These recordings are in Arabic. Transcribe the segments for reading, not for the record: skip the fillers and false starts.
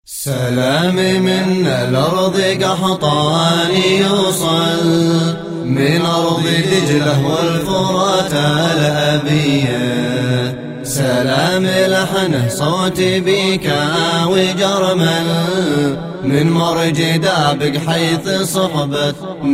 سلامي من الأرض قحطاني يوصل، من أرض دجلة والفرات الأبية. سلامي لحنه صوتي بيكا وجرمل، من مرج دابق حيث صحبة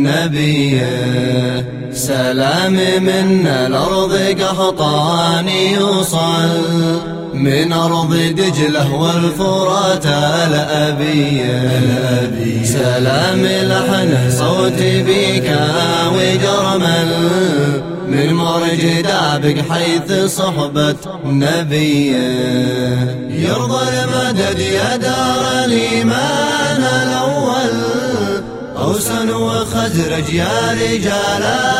نبيه. سلامي من الأرض قحطاني يوصل، من أرض دجلة والفرات الأبية. سلامي لحنه صوتي بيكا وجرمل، من مرج دابق حيث صحبة نبيه. يرضى المدد يا دار الإيمان الأول، أوسن وخزرج يا رجال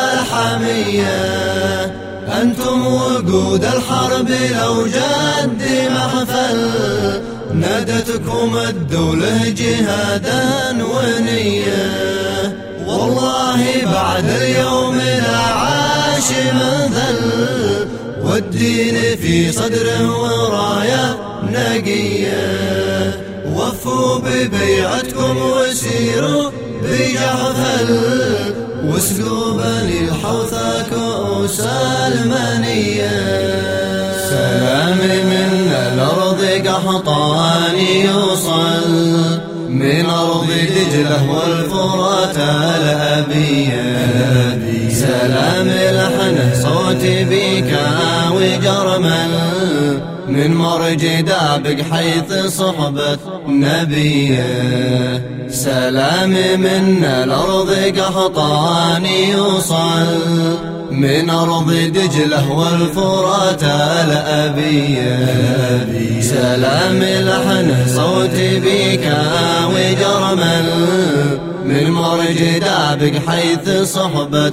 الحمية. أنتم وقود الحرب لو جد محفل، نادتكم الدولة جهادا ونية. والله بعد اليوم لا عاش من ذل، والدين في صدره وراية نقية. وفوا ببيعتكم وسيروا بجحفل، واسقوا بني الحوثة كؤوس المنية. سلامي من الأرض قحطاني يوصل، من أرض دجلة والفرات الأبية. سلامي لحنه صوتي بيكا وجرمل، من مرج دابق حيث صحبة نبيه. سلامي من الأرض قحطاني يوصل، من أرض دجلة والفرات الأبية. سلامي لحنه صوتي بيكا وجرمل، من مرج دابق حيث صحبة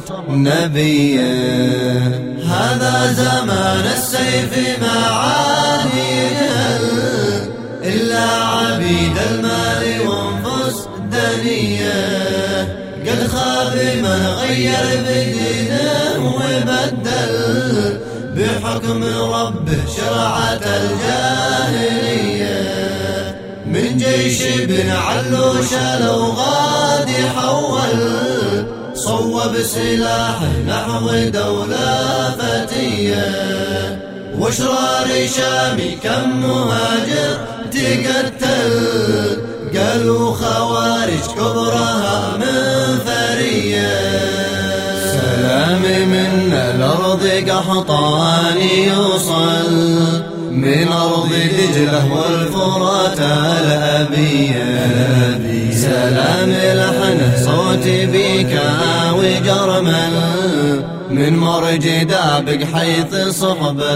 نبيه. هذا زمان السيف ما عاد يجهل، إلا عبيد المال وانفس دنية. قد خاب من غير بدينه وبدل، بحكم ربه شرعة الجاهلية. من جيش بن علوش لو غاد يحول، صوب سلاحه نحو دولة فتية. واشرار شامي كم مهاجر تقتل، قالوا خوارج كبرها من ثرية. سلامي من الأرض قحطاني يوصل، من أرض دجلة والفرات الأبية. سلامي لحنه صوتي بيكا وجرمل، من مرج دابق حيث صحبة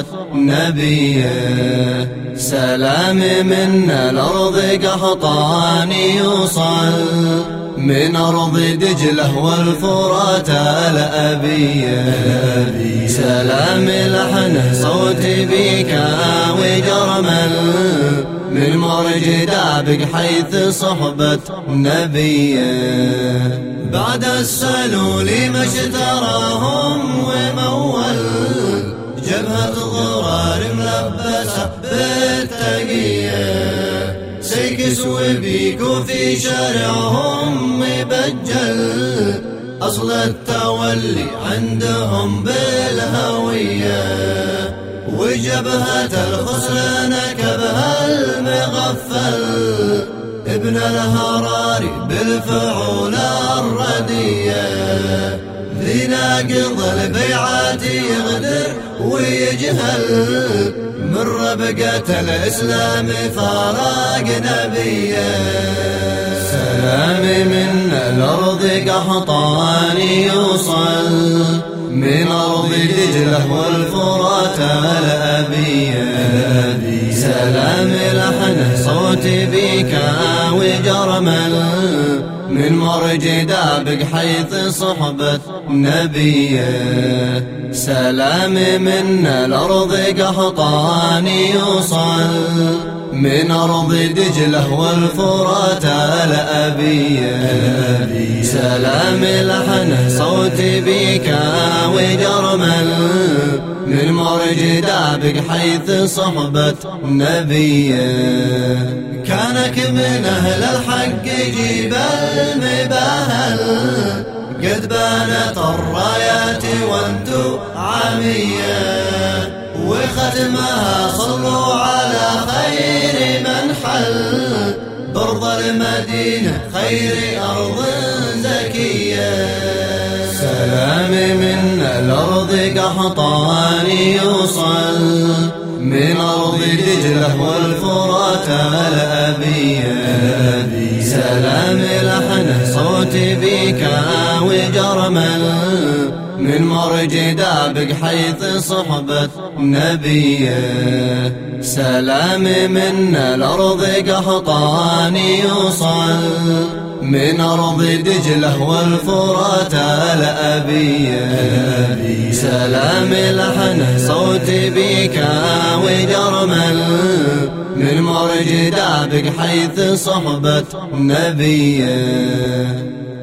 نبيه. سلامي من الأرض قحطاني يوصل، من أرض دجلة والفرات الأبية. سلامي لحنه صوتي بيكا وجرمل، من مرج دابق حيث صحبة نبيه. بعد السلول ما اشتراهم ومول، جبهة ضرار ملبسة بالتقية. سيكس وبيكو في شارعهم مبجل، أصل التولي عندهم بالهوية. وجبهة الخسران كبها المغفل، ابن الهراري بالفعول الردية. ذي ناقض البيعات يغدر ويجهل، من ربقة الإسلام فارق نبيه. سلامي من الأرض قحطاني يوصل، من أرض دجلة والفرات الأبية. سلامي لحنه صوتي بيكا وجرمل، من مرج دابق حيث صحبة نبيه. سلامي من الأرض قحطاني يوصل، من أرض دجلة والفرات الأبية. سلام لحن صوتي بك وجرمل من مرج دابق حيث صحبة نبيه. كانك من أهل الحق جيب المباهل قد بانت الرايات وانتو عامية وختمها صلوا على خير من حل برض المدينة خير أرض زكية. سلامي من الأرض قحطان يوصل من أرض دجلة والفرات الأبية. سلام لحن صوتي بك وجرمل من مرج دابق حيث صحبة نبيه. سلام من الأرض قحطان يوصل من أرض دجلة والفرات الأبية. سلام لحن صوتي بك وجرمل من مرج دابق حيث صحبة نبيه.